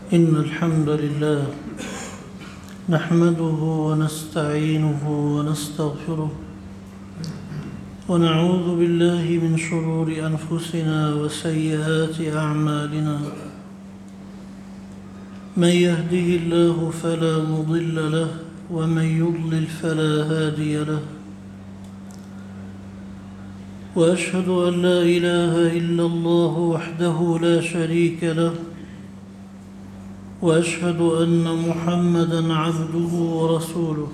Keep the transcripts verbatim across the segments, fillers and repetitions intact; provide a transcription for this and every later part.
إن الحمد لله نحمده ونستعينه ونستغفره ونعوذ بالله من شرور أنفسنا وسيئات أعمالنا. من يهده الله فلا مضل له ومن يضلل فلا هادي له، وأشهد أن لا إله إلا الله وحده لا شريك له، وأشهد أن محمدًا عبده ورسوله.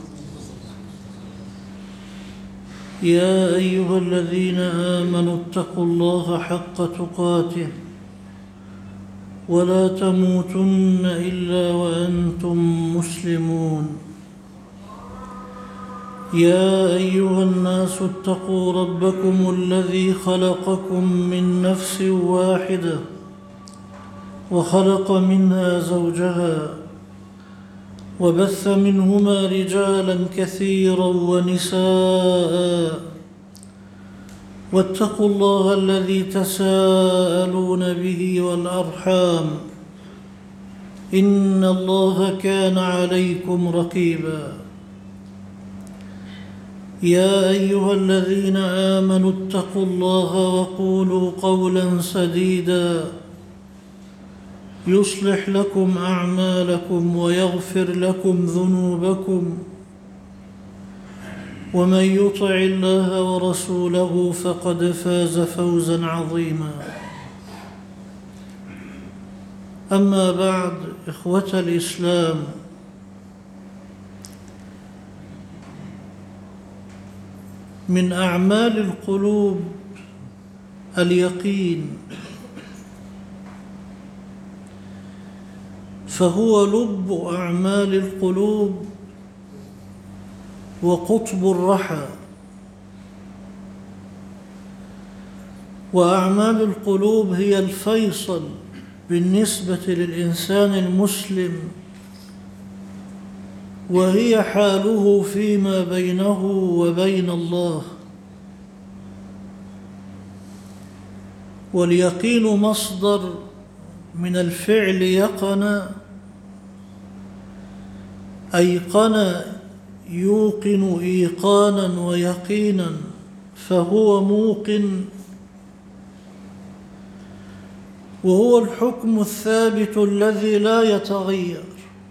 يا أيها الذين آمنوا اتقوا الله حق تقاته ولا تموتن إلا وأنتم مسلمون. يا أيها الناس اتقوا ربكم الذي خلقكم من نفس واحدة وخلق منها زوجها وبث منهما رجالا كثيرا ونساء، واتقوا الله الذي تساءلون به والأرحام إن الله كان عليكم رقيبا. يا أيها الذين آمنوا اتقوا الله وقولوا قولا سديدا يصلح لكم أعمالكم ويغفر لكم ذنوبكم، ومن يطع الله ورسوله فقد فاز فوزا عظيما. أما بعد، إخوة الإسلام، من أعمال القلوب اليقين، فهو لب أعمال القلوب وقطب الرحى. وأعمال القلوب هي الفيصل بالنسبة للإنسان المسلم، وهي حاله فيما بينه وبين الله. واليقين مصدر من الفعل يقن، أيقن يوقن إيقانا ويقينا، فهو موقن، وهو الحكم الثابت الذي لا يتغير.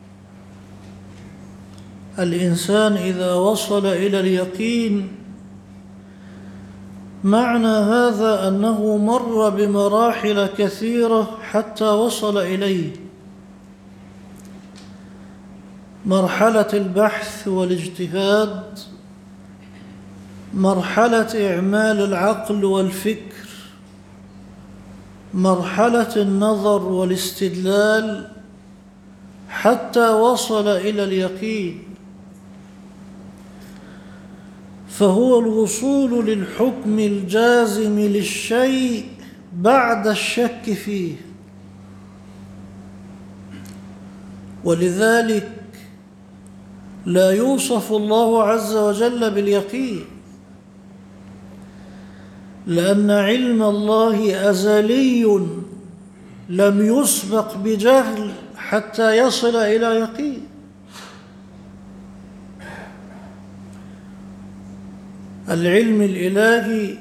الإنسان إذا وصل إلى اليقين، معنى هذا أنه مر بمراحل كثيرة حتى وصل إليه: مرحلة البحث والاجتهاد، مرحلة إعمال العقل والفكر، مرحلة النظر والاستدلال، حتى وصل إلى اليقين. فهو الوصول للحكم الجازم للشيء بعد الشك فيه. ولذلك لا يوصف الله عز وجل باليقين، لأن علم الله أزلي لم يسبق بجهل حتى يصل إلى يقين. العلم الإلهي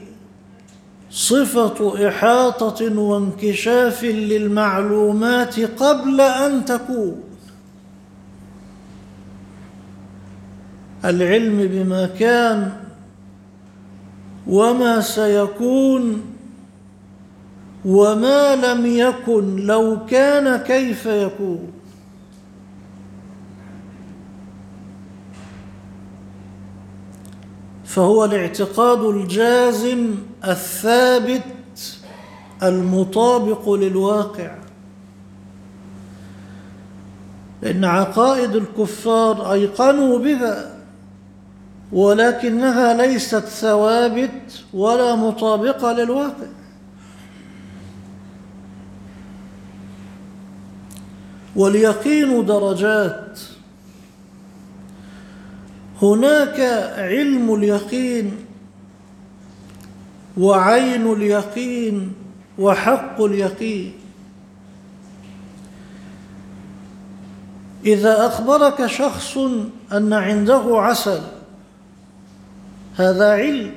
صفة إحاطة وانكشاف للمعلومات قبل أن تكون. العلم بما كان وما سيكون وما لم يكن لو كان كيف يكون. فهو الاعتقاد الجازم الثابت المطابق للواقع. لأن عقائد الكفار أيقنوا بها، ولكنها ليست ثوابت ولا مطابقة للواقع. واليقين درجات. هناك علم اليقين وعين اليقين وحق اليقين. إذا أخبرك شخص أن عنده عسل، هذا علم،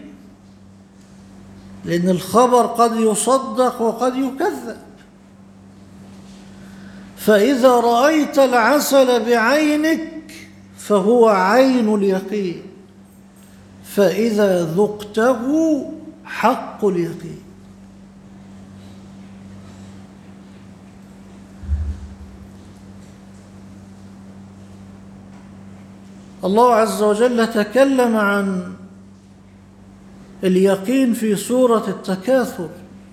لأن الخبر قد يصدق وقد يكذب. فإذا رأيت العسل بعينك فهو عين اليقين، فإذا ذقته حق اليقين. الله عز وجل تكلم عن اليقين في سورة التكاثر: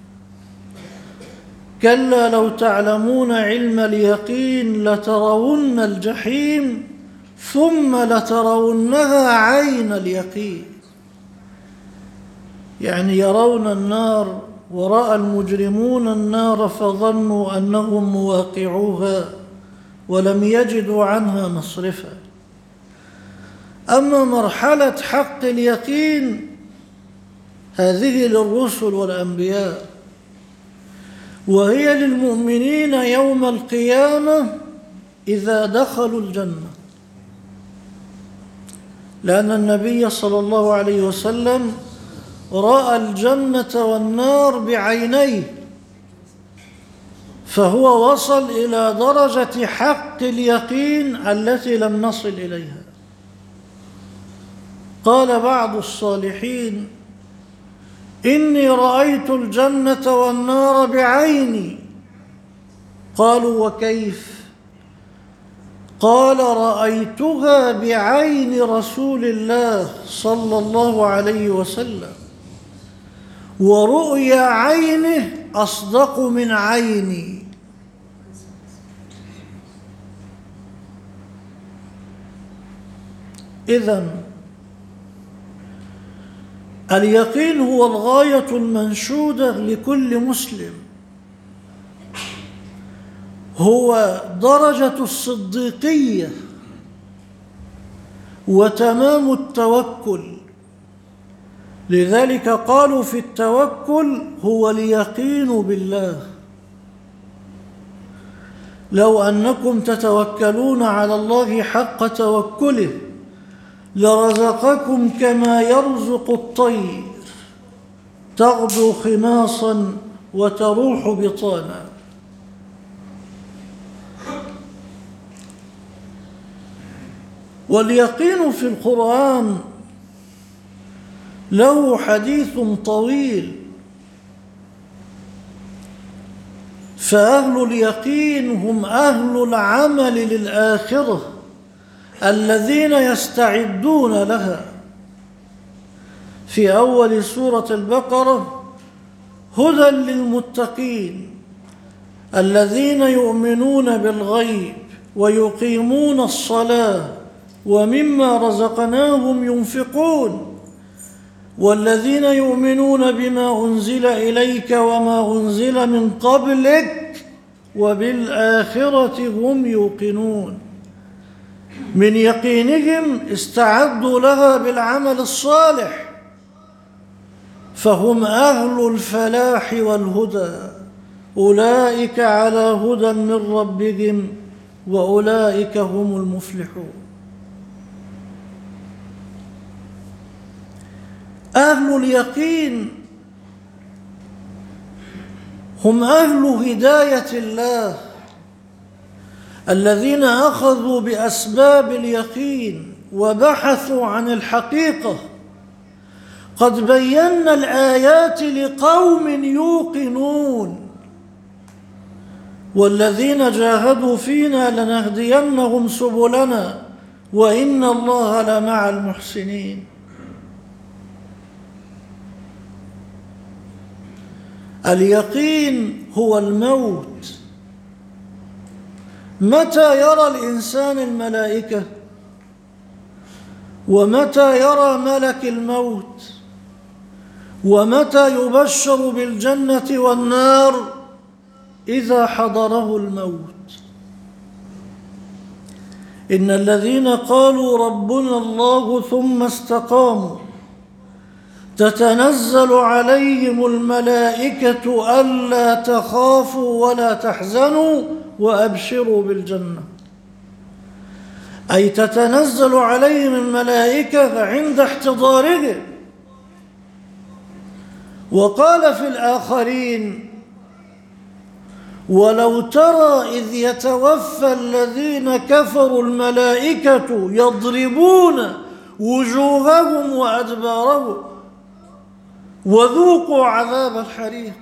كلا لو تعلمون علم اليقين لترون الجحيم ثم لترونها عين اليقين. يعني يرون النار، ورأى المجرمون النار فظنوا أنهم مواقعوها ولم يجدوا عنها مصرفا. أما مرحلة حق اليقين هذه للرسل والأنبياء، وهي للمؤمنين يوم القيامة إذا دخلوا الجنة، لأن النبي صلى الله عليه وسلم رأى الجنة والنار بعينيه، فهو وصل إلى درجة حق اليقين التي لم نصل إليها. قال بعض الصالحين: إني رأيت الجنة والنار بعيني. قالوا: وكيف؟ قال: رأيتها بعين رسول الله صلى الله عليه وسلم، ورؤيا عينه أصدق من عيني. إذن اليقين هو الغاية المنشودة لكل مسلم، هو درجة الصديقية وتمام التوكل. لذلك قالوا في التوكل هو اليقين بالله. لو أنكم تتوكلون على الله حق توكله لرزقكم كما يرزق الطير تغدو خماصا وتروح بطانا. واليقين في القرآن له حديث طويل، فأهل اليقين هم أهل العمل للآخرة الذين يستعدون لها. في أول سورة البقرة: هدى للمتقين الذين يؤمنون بالغيب ويقيمون الصلاة ومما رزقناهم ينفقون والذين يؤمنون بما أنزل إليك وما أنزل من قبلك وبالآخرة هم يوقنون. من يقينهم استعدوا لها بالعمل الصالح، فهم أهل الفلاح والهدى. أولئك على هدى من ربهم وأولئك هم المفلحون. أهل اليقين هم أهل هداية الله الذين أخذوا بأسباب اليقين وبحثوا عن الحقيقة. قد بينا الآيات لقوم يوقنون والذين جاهدوا فينا لنهدينهم سبلنا وإن الله لمع المحسنين. اليقين هو الموت. متى يرى الإنسان الملائكة؟ ومتى يرى ملك الموت؟ ومتى يبشر بالجنة والنار؟ إذا حضره الموت. إن الذين قالوا ربنا الله ثم استقاموا تتنزل عليهم الملائكة ألا تخافوا ولا تحزنوا وأبشروا بالجنة. أي تتنزل عليهم الملائكة عند احتضارهم. وقال في الآخرين: ولو ترى إذ يتوفى الذين كفروا الملائكة يضربون وجوههم وأدبارهم وذوقوا عذاب الحريق.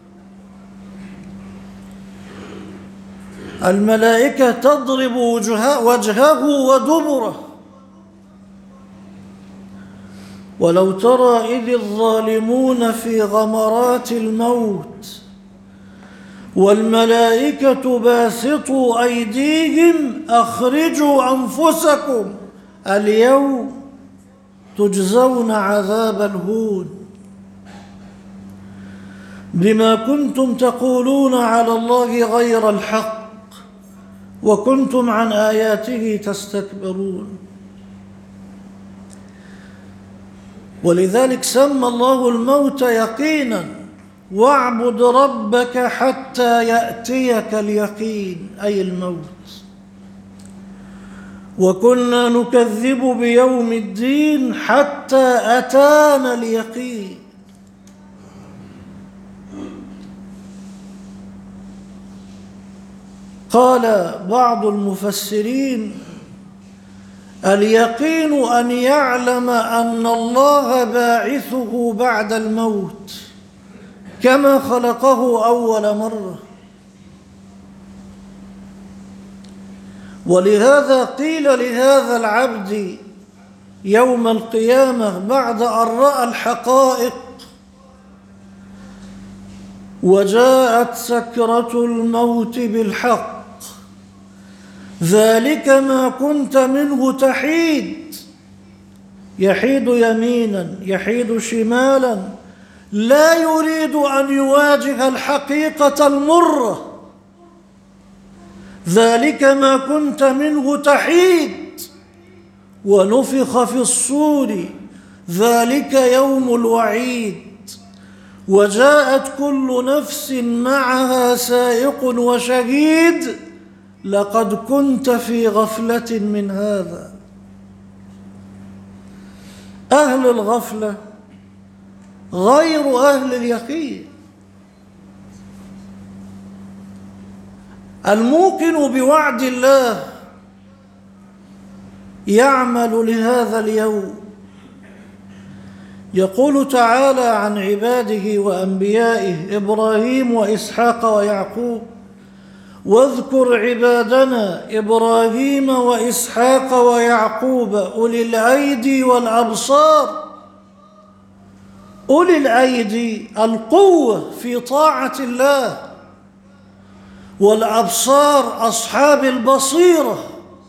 الملائكة تضرب وجهه ودبره. ولو ترى إذ الظالمون في غمرات الموت والملائكة باسطوا أيديهم أخرجوا أنفسكم اليوم تجزون عذاب الهون بما كنتم تقولون على الله غير الحق وكنتم عن آياته تستكبرون. ولذلك سمى الله الموت يقينا: واعبد ربك حتى يأتيك اليقين، أي الموت. وكنا نكذب بيوم الدين حتى أتانا اليقين. قال بعض المفسرين: اليقين أن يعلم أن الله باعثه بعد الموت كما خلقه أول مرة. ولهذا قيل لهذا العبد يوم القيامة بعد أن رأى الحقائق: وجاءت سكرة الموت بالحق ذلك ما كنت منه تحيد. يحيد يمينا يحيد شمالا، لا يريد أن يواجه الحقيقة المرة. ذلك ما كنت منه تحيد. ونفخ في الصور ذلك يوم الوعيد. وجاءت كل نفس معها سائق وشهيد لقد كنت في غفلة من هذا. أهل الغفلة غير أهل اليقين. الموقن بوعد الله يعمل لهذا اليوم. يقول تعالى عن عباده وأنبيائه إبراهيم وإسحاق ويعقوب: واذكر عبادنا إبراهيم وإسحاق ويعقوب أولي الأيدي والأبصار. أولي الأيدي القوة في طاعة الله، والأبصار أصحاب البصيرة،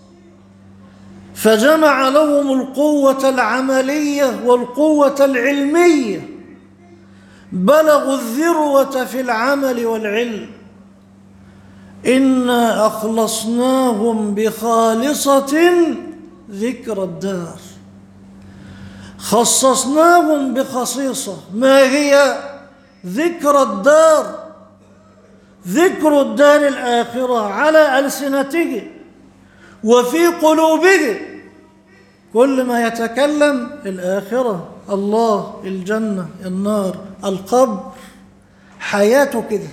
فجمع لهم القوة العملية والقوة العلمية، بلغوا الذروة في العمل والعلم. إنا أخلصناهم بخالصة ذكر الدار. خصصناهم بخصيصة. ما هي؟ ذكر الدار، ذكر الدار الآخرة على ألسنتهم وفي قلوبهم. كل ما يتكلم الآخرة، الله، الجنة، النار، القبر، حياته كده.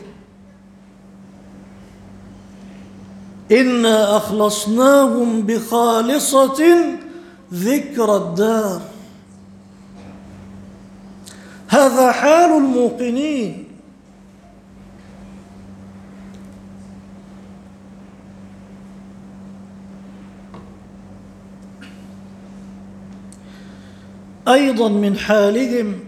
إنا أخلصناهم بخالصة ذكر الدار. هذا حال الموقنين. أيضا من حالهم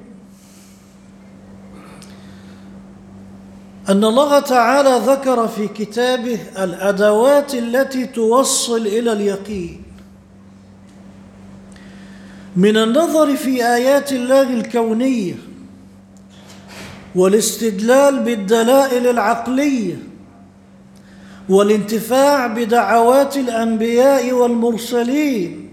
أن الله تعالى ذكر في كتابه الأدوات التي توصل إلى اليقين، من النظر في آيات الله الكونية والاستدلال بالدلائل العقلية والانتفاع بدعوات الأنبياء والمرسلين.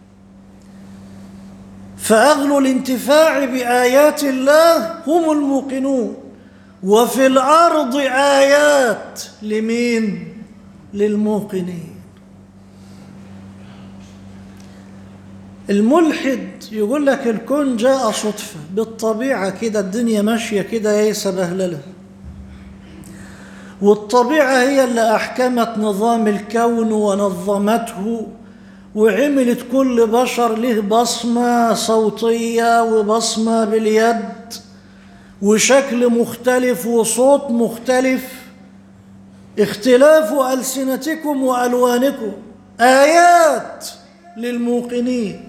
فأهل الانتفاع بآيات الله هم الموقنون. وفي الأرض آيات لمين؟ للموقنين. الملحد يقول لك الكون جاء صدفة بالطبيعة كده، الدنيا ماشية كده ايه سبهللة، والطبيعة هي اللي أحكمت نظام الكون ونظمته وعملت كل بشر له بصمة صوتية وبصمة باليد وشكل مختلف وصوت مختلف، اختلاف ألسنتكم وألوانكم آيات للموقنين.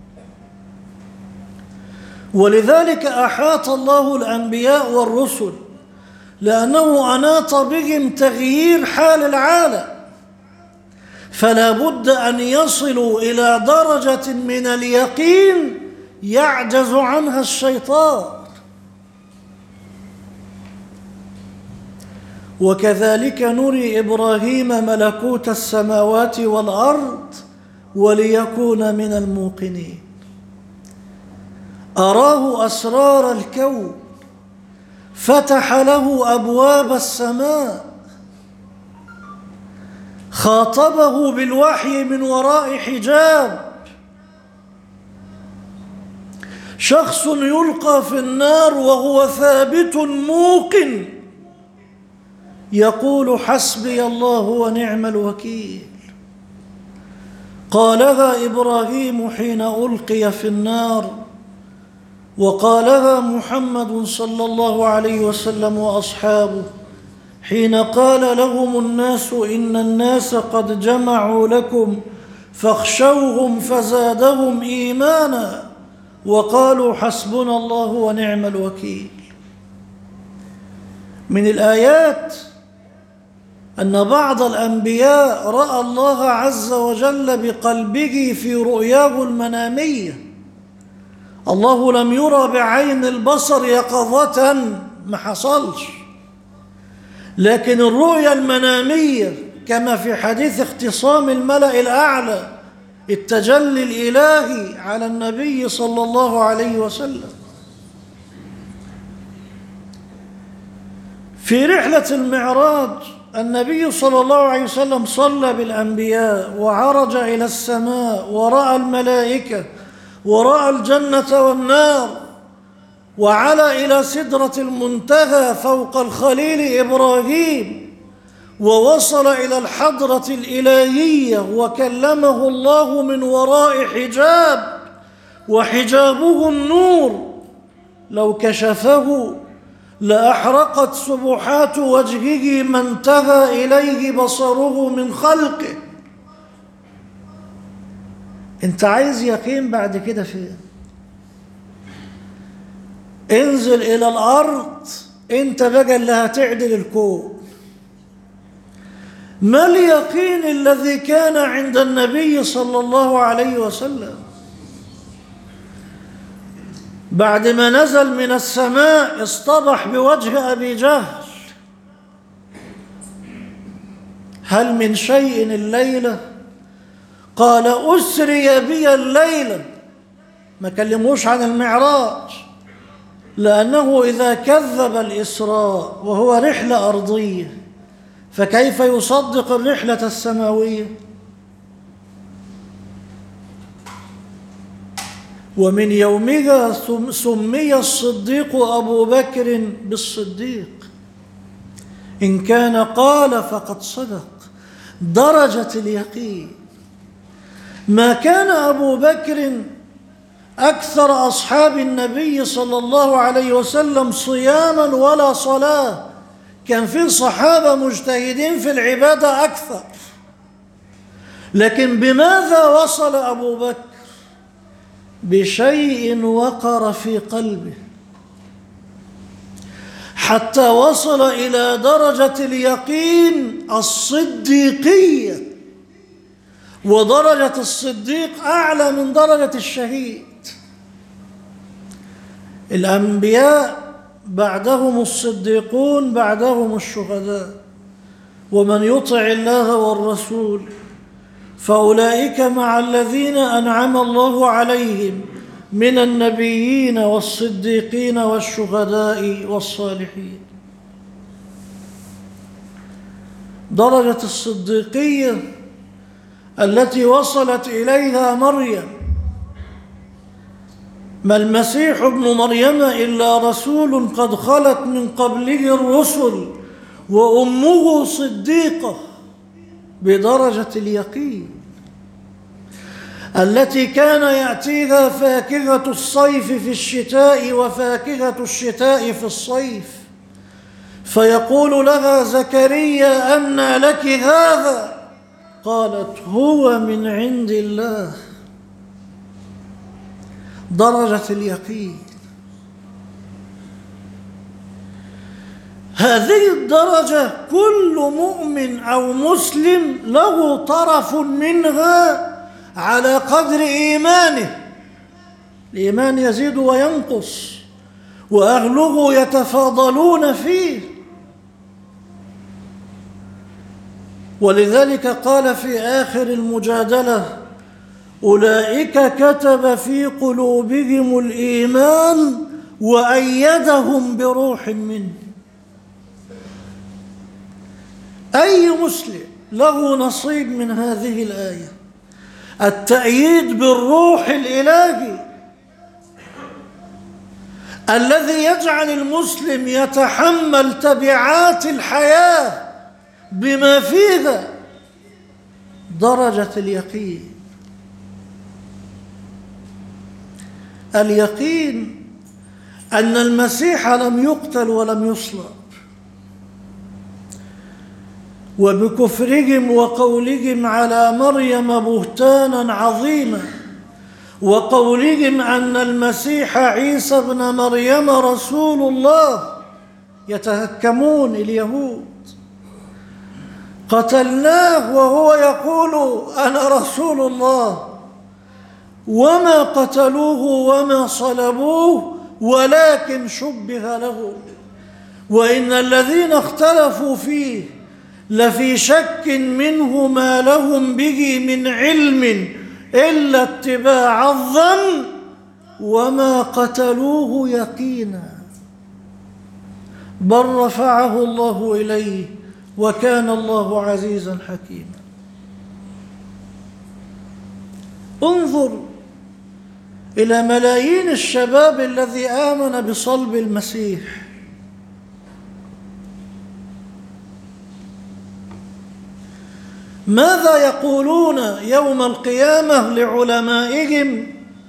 ولذلك أحاط الله الأنبياء والرسل لأنه أناط بهم تغيير حال العالم، فلا بد أن يصلوا إلى درجة من اليقين يعجز عنها الشيطان. وكذلك نري إبراهيم ملكوت السماوات والأرض وليكون من الموقنين. أراه أسرار الكون، فتح له أبواب السماء، خاطبه بالوحي من وراء حجاب. شخص يلقى في النار وهو ثابت موقن يقول حسبي الله ونعم الوكيل. قالها إبراهيم حين ألقي في النار، وقالها محمد صلى الله عليه وسلم وأصحابه حين قال لهم الناس إن الناس قد جمعوا لكم فاخشوهم فزادهم إيمانا وقالوا حسبنا الله ونعم الوكيل. من الآيات أن بعض الأنبياء رأى الله عز وجل بقلبه في رؤياه المنامية. الله لم يرى بعين البصر يقظة، ما حصلش، لكن الرؤيا المنامية كما في حديث اختصام الملأ الأعلى التجلي الإلهي على النبي صلى الله عليه وسلم. في رحلة المعراج النبي صلى الله عليه وسلم صلى بالأنبياء وعرج إلى السماء ورأى الملائكة ورأى الجنة والنار، وعلى إلى سدرة المنتهى فوق الخليل إبراهيم، ووصل إلى الحضرة الإلهية وكلمه الله من وراء حجاب، وحجابه النور لو كشفه لأحرقت سبحات وجهه ما انتهى إليه بصره من خلقه. انت عايز يقين بعد كده فين؟ انزل إلى الأرض، انت بقى اللي هتعدل الكون. ما اليقين الذي كان عند النبي صلى الله عليه وسلم بعد ما نزل من السماء اصطبح بوجه أبي جهل؟ هل من شيء الليلة؟ قال أسري بي الليلة. ما كلموش عن المعراج، لأنه إذا كذب الإسراء وهو رحلة أرضية فكيف يصدق الرحلة السماوية؟ ومن يومها سمي الصديق أبو بكر بالصديق، إن كان قال فقد صدق. درجة اليقين. ما كان أبو بكر أكثر أصحاب النبي صلى الله عليه وسلم صياما ولا صلاة، كان في صحابة مجتهدين في العبادة أكثر، لكن بماذا وصل أبو بكر؟ بشيء وقر في قلبه حتى وصل إلى درجة اليقين الصديقية، ودرجة الصديق أعلى من درجة الشهيد. الأنبياء بعدهم الصديقون، بعدهم الشهداء، ومن يطع الله والرسول فأولئك مع الذين أنعم الله عليهم من النبيين والصديقين والشهداء والصالحين. درجة الصديقية التي وصلت إليها مريم ما المسيح ابن مريم إلا رسول قد خلت من قبله الرسل وأمه صديقة، بدرجة اليقين التي كان يأتيها فاكهة الصيف في الشتاء وفاكهة الشتاء في الصيف، فيقول لها زكريا: أنى لك هذا؟ قالت: هو من عند الله. درجة اليقين. هذه الدرجة كل مؤمن أو مسلم له طرف منها على قدر إيمانه. الإيمان يزيد وينقص، وأهله يتفاضلون فيه. ولذلك قال في آخر المجادلة: أولئك كتب في قلوبهم الإيمان وأيدهم بروح منه. أي مسلم له نصيب من هذه الآية، التأييد بالروح الإلهي الذي يجعل المسلم يتحمل تبعات الحياة بما فيها. درجة اليقين. اليقين أن المسيح لم يقتل ولم يصلب، وبكفرهم وقولهم على مريم بهتانا عظيما، وقولهم أن المسيح عيسى ابن مريم رسول الله، يتهكمون اليهود. قتلناه وهو يقول: أنا رسول الله، وما قتلوه وما صلبوه ولكن شبه له، وإن الذين اختلفوا فيه لفي شك منه ما لهم به من علم إلا اتباع الظن، وما قتلوه يقينا، بل رفعه الله إليه، وكان الله عزيزا حكيما. انظر إلى ملايين الشباب الذي آمن بصلب المسيح. ماذا يقولون يوم القيامة لعلمائهم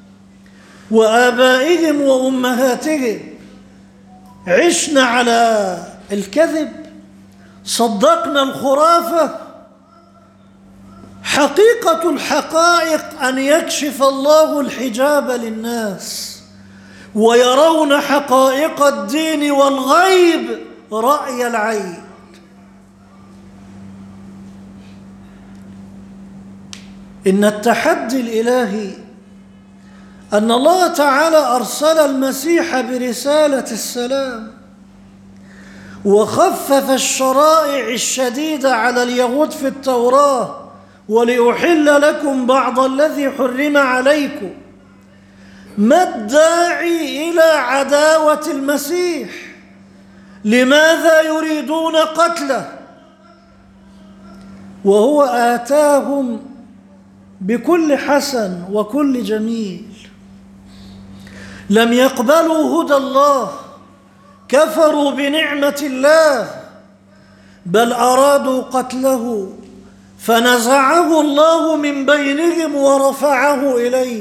وآبائهم وأمهاتهم؟ عشنا على الكذب، صدقنا الخرافة. حقيقة الحقائق أن يكشف الله الحجاب للناس ويرون حقائق الدين والغيب رأي العين. إن التحدي الإلهي أن الله تعالى أرسل المسيح برسالة السلام، وخفف الشرائع الشديدة على اليهود في التوراة: ولأحل لكم بعض الذي حرم عليكم. ما الداعي إلى عداوة المسيح؟ لماذا يريدون قتله وهو آتاهم بكل حسن وكل جميل؟ لم يقبلوا هدى الله، كفروا بنعمة الله، بل أرادوا قتله، فنزعه الله من بينهم ورفعه إليه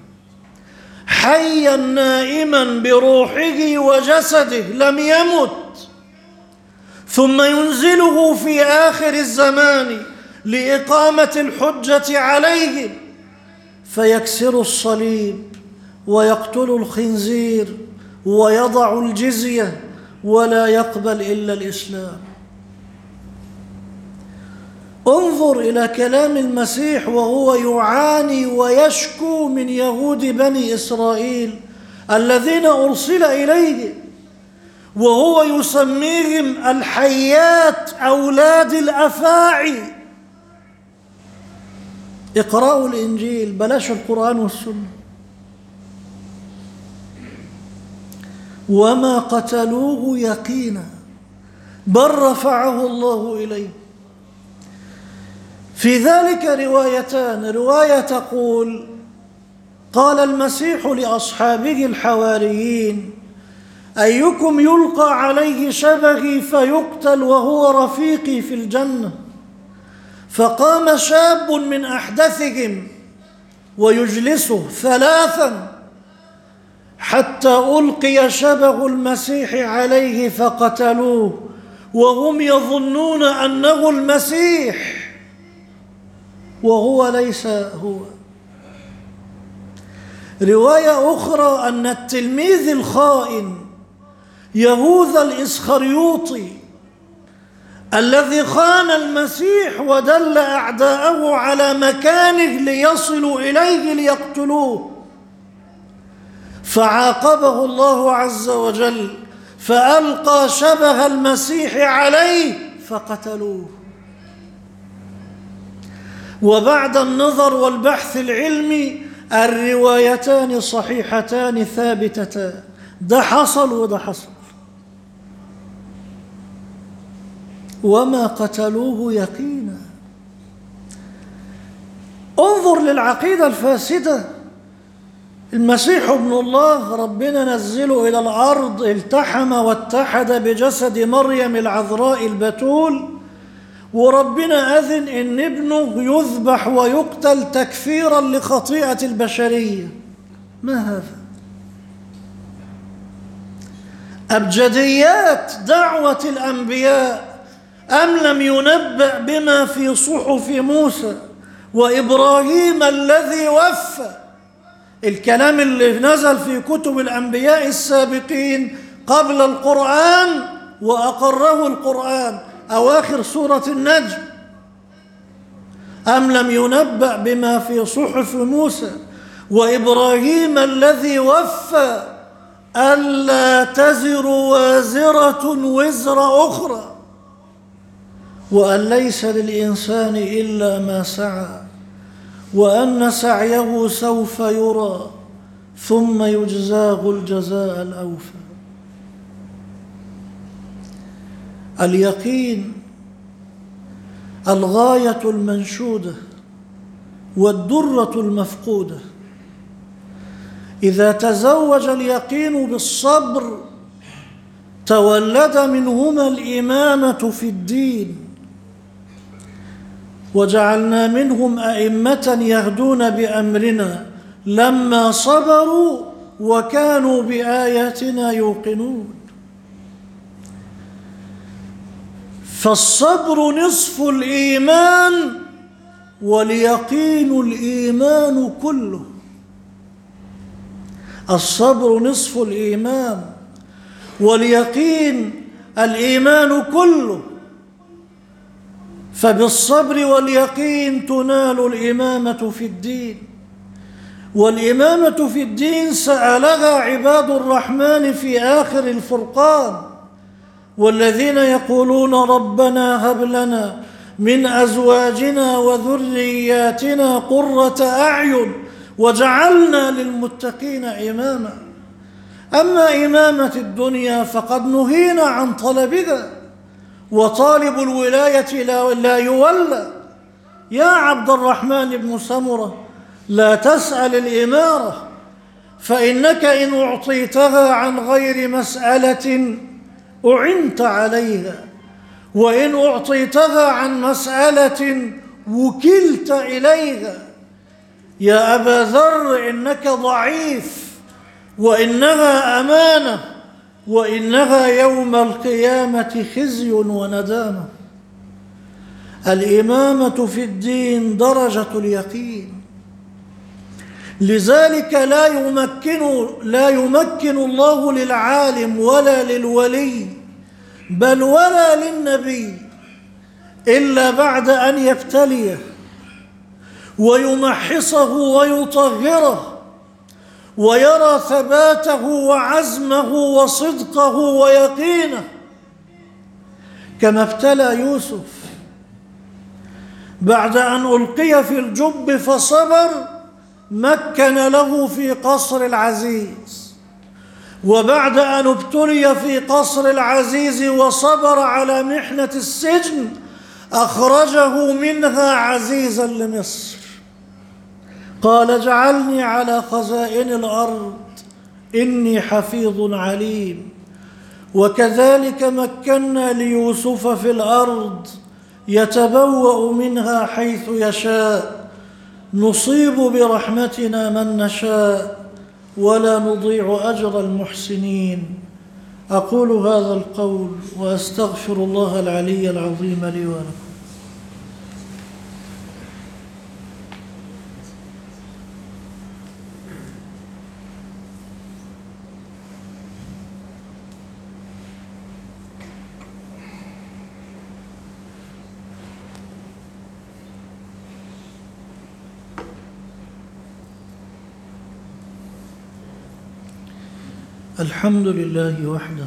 حيا نائما بروحه وجسده، لم يمت، ثم ينزله في آخر الزمان لإقامة الحجة عليهم، فيكسر الصليب ويقتل الخنزير ويضع الجزية ولا يقبل إلا الإسلام. انظر إلى كلام المسيح وهو يعاني ويشكو من يهود بني إسرائيل الذين أرسل إليه، وهو يسميهم الحيات أولاد الأفاعي. اقرأوا الإنجيل، بلاش القرآن والسنة. وما قتلوه يقينا، بل رفعه الله إليه. في ذلك روايتان: رواية تقول قال المسيح لأصحابه الحواريين: أيكم يلقى عليه شبهي فيقتل وهو رفيقي في الجنة؟ فقام شاب من أحدثهم ويجلسه ثلاثا حتى ألقي شبه المسيح عليه فقتلوه وهم يظنون أنه المسيح وهو ليس هو. رواية أخرى أن التلميذ الخائن يهوذا الإسخريوطي الذي خان المسيح ودل أعداءه على مكانه ليصلوا إليه ليقتلوه، فعاقبه الله عز وجل فألقى شبه المسيح عليه فقتلوه. وبعد النظر والبحث العلمي الروايتان صحيحتان ثابتتان، ده حصل وده حصل، وما قتلوه يقينا. انظر للعقيدة الفاسدة. المسيح ابن الله ربنا نزله إلى الأرض، التحم واتحد بجسد مريم العذراء البتول، وربنا أذن إن ابنه يذبح ويقتل تكفيرا لخطيئة البشرية. ما هذا؟ أبجديات دعوة الأنبياء. أم لم ينبأ بما في صحف موسى وإبراهيم الذي وفى؟ الكلام اللي نزل في كتب الأنبياء السابقين قبل القرآن وأقره القرآن، أواخر سورة النجم. أم لم ينبأ بما في صحف موسى وإبراهيم الذي وفى ألا تزر وازرة وزر أخرى وأن ليس للإنسان إلا ما سعى وأن سعيه سوف يرى ثم يجزاه الجزاء الأوفى. اليقين الغاية المنشودة والدرة المفقودة. إذا تزوج اليقين بالصبر تولد منهما الإمامة في الدين، وجعلنا منهم أئمة يهدون بأمرنا لما صبروا وكانوا بآياتنا يوقنون. فالصبر نصف الإيمان واليقين الإيمان كله. الصبر نصف الإيمان واليقين الإيمان كله. فبالصبر واليقين تنال الإمامة في الدين، والإمامة في الدين سألها عباد الرحمن في آخر الفرقان: والذين يقولون ربنا هب لنا من أزواجنا وذرياتنا قرة أعين وجعلنا للمتقين إماما. أما إمامة الدنيا فقد نهينا عن طلبها، وطالب الولاية لا يولى. يا عبد الرحمن بن سمرة، لا تسأل الإمارة، فإنك إن أعطيتها عن غير مسألة أعنت عليها، وإن أعطيتها عن مسألة وكلت إليها. يا أبا ذر، إنك ضعيف، وإنها أمانة، وإنها يوم القيامة خزي وندامة. الإمامة في الدين درجة اليقين. لذلك لا يمكن لا يمكن الله للعالم ولا للولي بل ولا للنبي إلا بعد أن يبتليه ويمحصه ويطهره ويرى ثباته وعزمه وصدقه ويقينه، كما ابتلى يوسف بعد أن ألقي في الجب فصبر، مكن له في قصر العزيز، وبعد أن ابتلي في قصر العزيز وصبر على محنة السجن أخرجه منها عزيزا لمصر. قال اجعلني على خزائن الأرض إني حفيظ عليم. وكذلك مكنا ليوسف في الأرض يتبوأ منها حيث يشاء نصيب برحمتنا من نشاء ولا نضيع أجر المحسنين. أقول هذا القول وأستغفر الله العلي العظيم لي ولكم. الحمد لله وحده،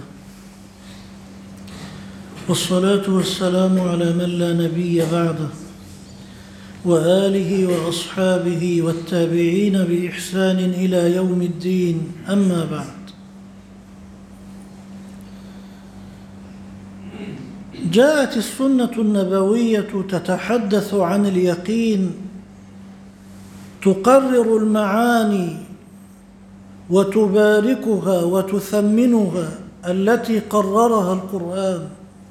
والصلاة والسلام على من لا نبي بعده، وآله وأصحابه والتابعين بإحسان إلى يوم الدين. أما بعد، جاءت السنة النبوية تتحدث عن اليقين، تقرر المعاني وتباركها وتثمنها التي قررها القرآن.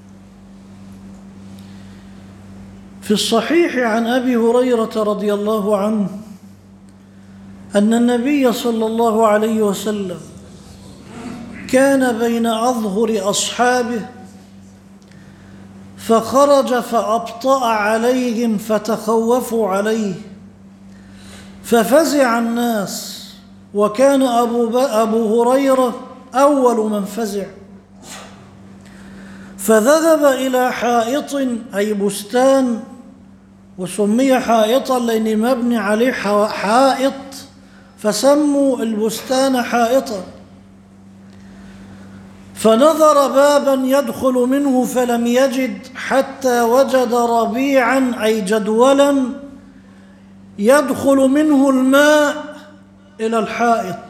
في الصحيح عن أبي هريرة رضي الله عنه أن النبي صلى الله عليه وسلم كان بين أظهر أصحابه فخرج فأبطأ عليهم فتخوفوا عليه ففزع الناس، وكان أبو, أبو هريرة أول من فزع، فذهب إلى حائط أي بستان، وسمي حائطا لأن مبني عليه حائط فسموا البستان حائطا. فنظر بابا يدخل منه فلم يجد حتى وجد ربيعا أي جدولا يدخل منه الماء إلى الحائط،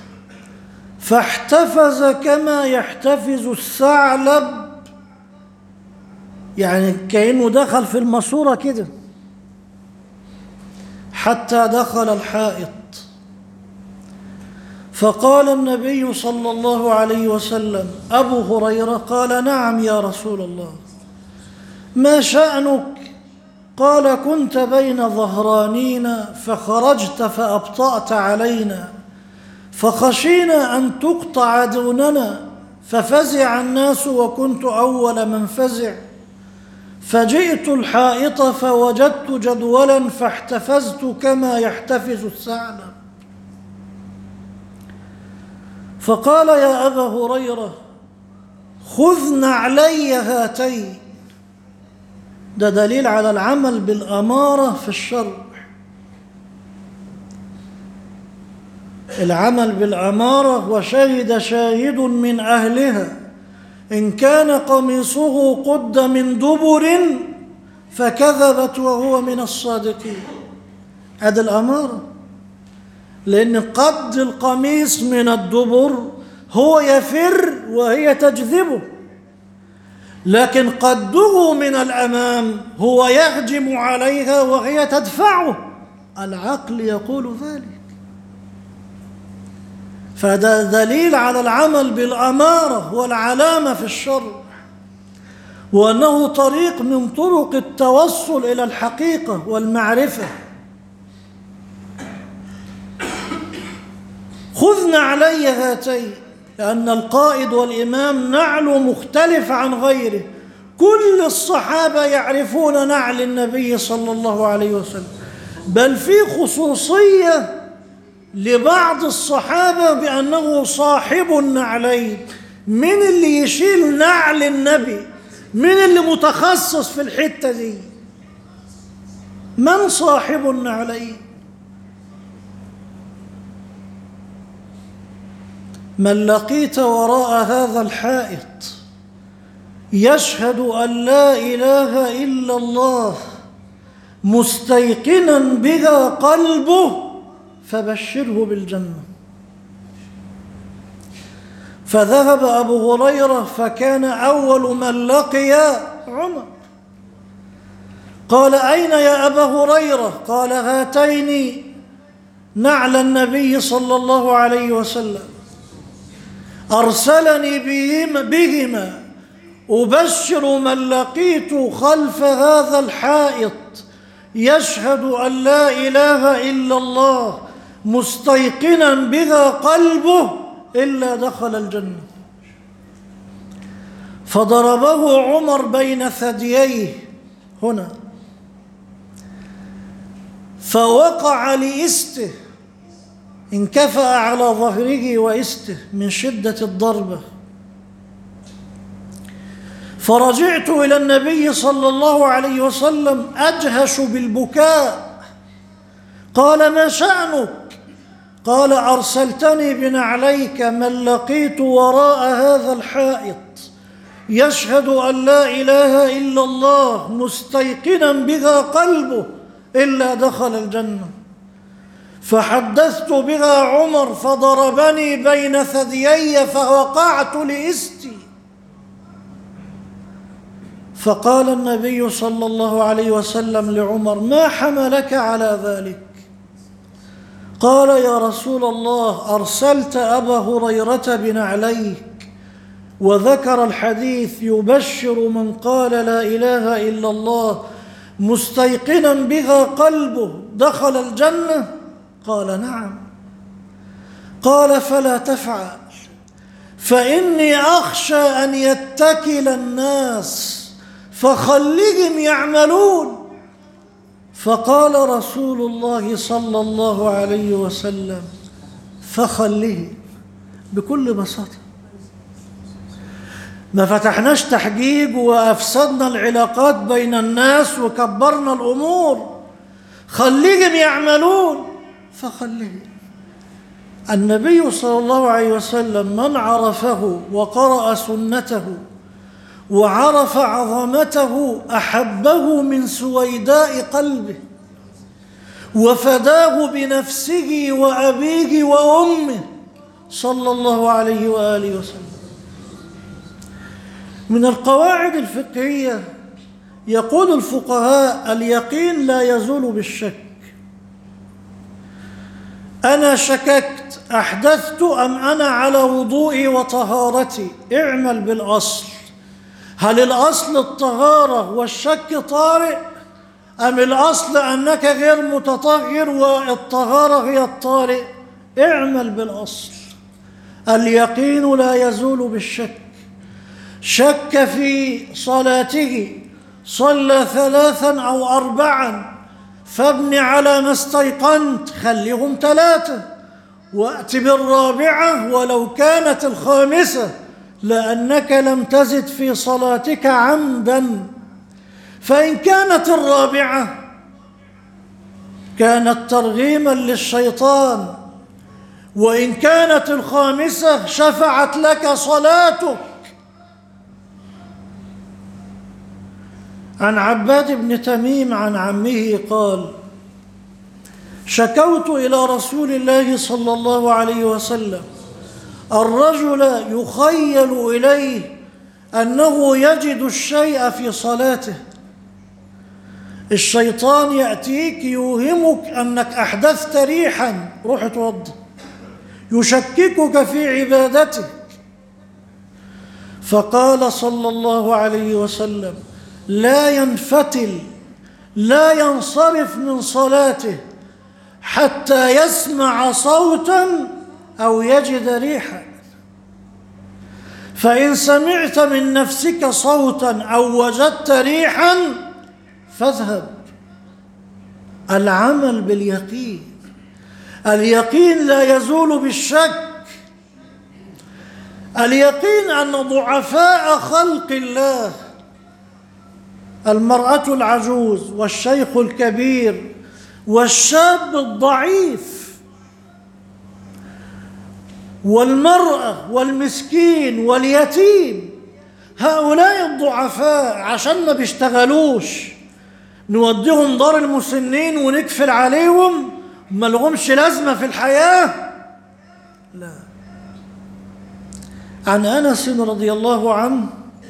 فاحتفز كما يحتفز الثعلب، يعني كأنه دخل في الماسورة كده، حتى دخل الحائط. فقال النبي صلى الله عليه وسلم: أبو هريرة؟ قال: نعم يا رسول الله. ما شأنك؟ قال: كنت بين ظهرانينا فخرجت فأبطأت علينا فخشينا أن تقطع دوننا ففزع الناس وكنت أول من فزع، فجئت الحائط فوجدت جدولا فاحتفزت كما يحتفز الثعلب. فقال: يا أبا هريرة خذ نعلي هاتين. ده دليل على العمل بالأمارة في الشرع. العمل بالأمارة: وشهد شاهد من أهلها إن كان قميصه قد من دبر فكذبت وهو من الصادقين. هذا الأمارة، لأن قد القميص من الدبر هو يفر وهي تجذبه، لكن قده من الأمام هو يهجم عليها وهي تدفعه. العقل يقول ذلك. فهذا دليل على العمل بالأمارة والعلامة في الشرع، وأنه طريق من طرق التوصل إلى الحقيقة والمعرفة. خذ نعلي هاتين، لأن القائد والإمام نعل مختلف عن غيره. كل الصحابة يعرفون نعل النبي صلى الله عليه وسلم، بل في خصوصية لبعض الصحابة بأنه صاحب النعلين. من اللي يشيل نعل النبي؟ من اللي متخصص في الحتة دي؟ من صاحب النعلين؟ من لقيت وراء هذا الحائط يشهد أن لا إله إلا الله مستيقنا بها قلبه فبشره بالجنة. فذهب أبو هريرة فكان أول من لقي عمر. قال: أين يا أبا هريرة؟ قال: هاتين نعل النبي صلى الله عليه وسلم، أرسلني بهما أبشر من لقيت خلف هذا الحائط يشهد أن لا إله إلا الله مستيقنا بها قلبه إلا دخل الجنة. فضربه عمر بين ثدييه هنا، فوقع لإسته، انكفأ على ظهره وإسته من شدة الضربة. فرجعت إلى النبي صلى الله عليه وسلم أجهش بالبكاء. قال: ما شأنك؟ قال: أرسلتني بنعليك من لقيت وراء هذا الحائط يشهد أن لا إله إلا الله مستيقنا بها قلبه إلا دخل الجنة. فحدثت بها عمر فضربني بين ثديي فوقعت لإستي. فقال النبي صلى الله عليه وسلم لعمر: ما حملك على ذلك؟ قال: يا رسول الله، أرسلت أبا هريرة بنعليك، وذكر الحديث يبشر من قال لا إله إلا الله مستيقنا بها قلبه دخل الجنة. قال: نعم. قال: فلا تفعل، فإني أخشى أن يتكل الناس فخلهم يعملون. فقال رسول الله صلى الله عليه وسلم: فخلهم. بكل بساطة، ما فتحناش تحقيق وأفسدنا العلاقات بين الناس وكبرنا الأمور. خليهم يعملون، فخليهم. النبي صلى الله عليه وسلم من عرفه وقرأ سنته وعرف عظمته أحبه من سويداء قلبه وفداه بنفسه وأبيه وأمه صلى الله عليه وآله وسلم. من القواعد الفقهية يقول الفقهاء: اليقين لا يزول بالشك. أنا شككت، أحدثت أم أنا على وضوئي وطهارتي؟ اعمل بالأصل. هل الأصل الطهارة والشك طارئ، أم الأصل أنك غير متطهر والطهارة هي الطارئ؟ اعمل بالأصل. اليقين لا يزول بالشك. شك في صلاته، صلى ثلاثا أو أربعا، فابن على ما استيقنت، خليهم ثلاثة، وأت بالرابعة ولو كانت الخامسة، لأنك لم تزد في صلاتك عمدا. فإن كانت الرابعة كانت ترغيما للشيطان، وإن كانت الخامسة شفعت لك صلاتك. عن عباد بن تميم عن عمه قال: شكوت إلى رسول الله صلى الله عليه وسلم الرجل يخيل إليه أنه يجد الشيء في صلاته. الشيطان يأتيك يوهمك أنك أحدثت ريحا، روح توضأ، يشككك في عبادتك. فقال صلى الله عليه وسلم: لا ينفتل، لا ينصرف من صلاته حتى يسمع صوتا أو يجد ريحا. فإن سمعت من نفسك صوتا أو وجدت ريحا فاذهب. العمل باليقين. اليقين لا يزول بالشك. اليقين أن ضعفاء خلق الله، المرأة العجوز والشيخ الكبير والشاب الضعيف والمرأة والمسكين واليتيم، هؤلاء الضعفاء عشان ما بيشتغلوش نوديهم دار المسنين ونكفل عليهم ما لهمش لازمة في الحياة؟ لا. عن أنس رضي الله عنه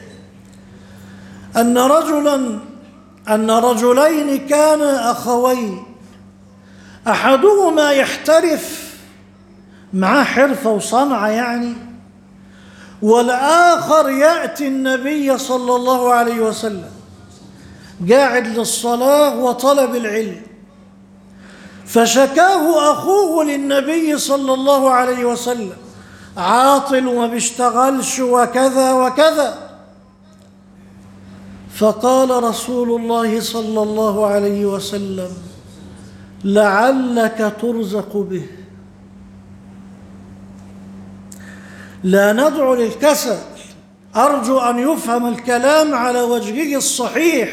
أن رجلا أن رجلين كانا أخوين، أحدهما يحترف، معاه حرفة وصنعة يعني، والآخر يأتي النبي صلى الله عليه وسلم قاعد للصلاة وطلب العلم، فشكاه أخوه للنبي صلى الله عليه وسلم، عاطل وما بيشتغلش وكذا وكذا. فقال رسول الله صلى الله عليه وسلم: لعلك ترزق به. لا ندعو للكسل، أرجو أن يفهم الكلام على وجهه الصحيح.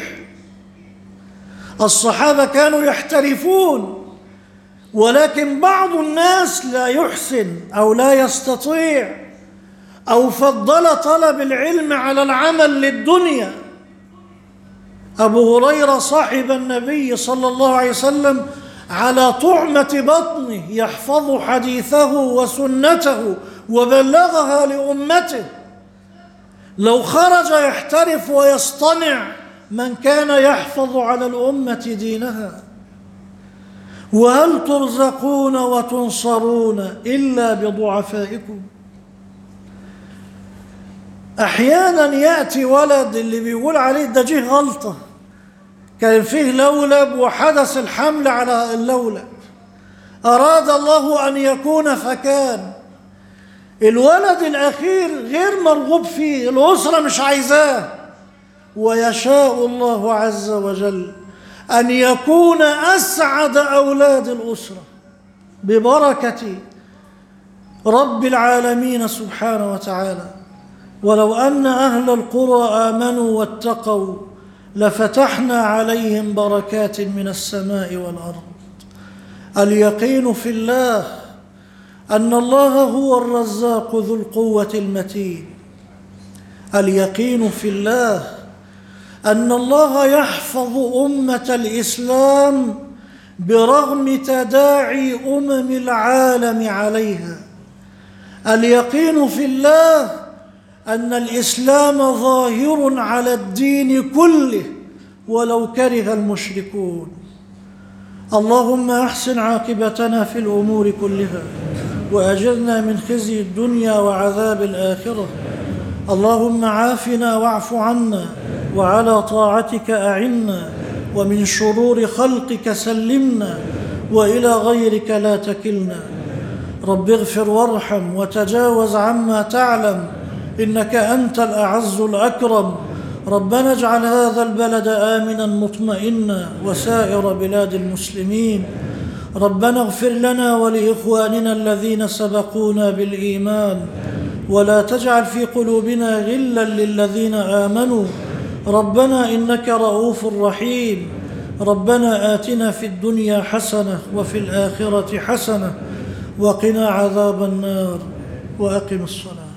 الصحابة كانوا يحترفون، ولكن بعض الناس لا يحسن أو لا يستطيع، أو فضل طلب العلم على العمل للدنيا. أبو هريرة صاحب النبي صلى الله عليه وسلم على طعمة بطنه يحفظ حديثه وسنته وبلغها لأمته، لو خرج يحترف ويصطنع من كان يحفظ على الأمة دينها. وهل ترزقون وتنصرون إلا بضعفائكم؟ أحيانا يأتي ولد اللي بيقول عليه ده جه غلطة، كان فيه لولب وحدث الحمل على اللولب، أراد الله أن يكون فكان، الولد الأخير غير مرغوب فيه، الأسرة مش عايزاه، ويشاء الله عز وجل أن يكون أسعد أولاد الأسرة ببركة رب العالمين سبحانه وتعالى. ولو أن أهل القرى آمنوا واتقوا لفتحنا عليهم بركات من السماء والأرض. اليقين في الله أن الله هو الرزاق ذو القوة المتين. اليقين في الله أن الله يحفظ أمة الإسلام برغم تداعي أمم العالم عليها. اليقين في الله أن الإسلام ظاهر على الدين كله ولو كره المشركون. اللهم أحسن عاقبتنا في الأمور كلها، وأجرنا من خزي الدنيا وعذاب الآخرة. اللهم عافنا واعف عنا، وعلى طاعتك أعنا، ومن شرور خلقك سلمنا، وإلى غيرك لا تكلنا. رب اغفر وارحم وتجاوز عما تعلم، إنك أنت الأعز الأكرم. ربنا اجعل هذا البلد آمنا مطمئنا وسائر بلاد المسلمين. ربنا اغفر لنا ولإخواننا الذين سبقونا بالإيمان، ولا تجعل في قلوبنا غلا للذين آمنوا. ربنا إنك رؤوف رحيم. ربنا آتنا في الدنيا حسنة وفي الآخرة حسنة وقنا عذاب النار، وأقم الصلاة.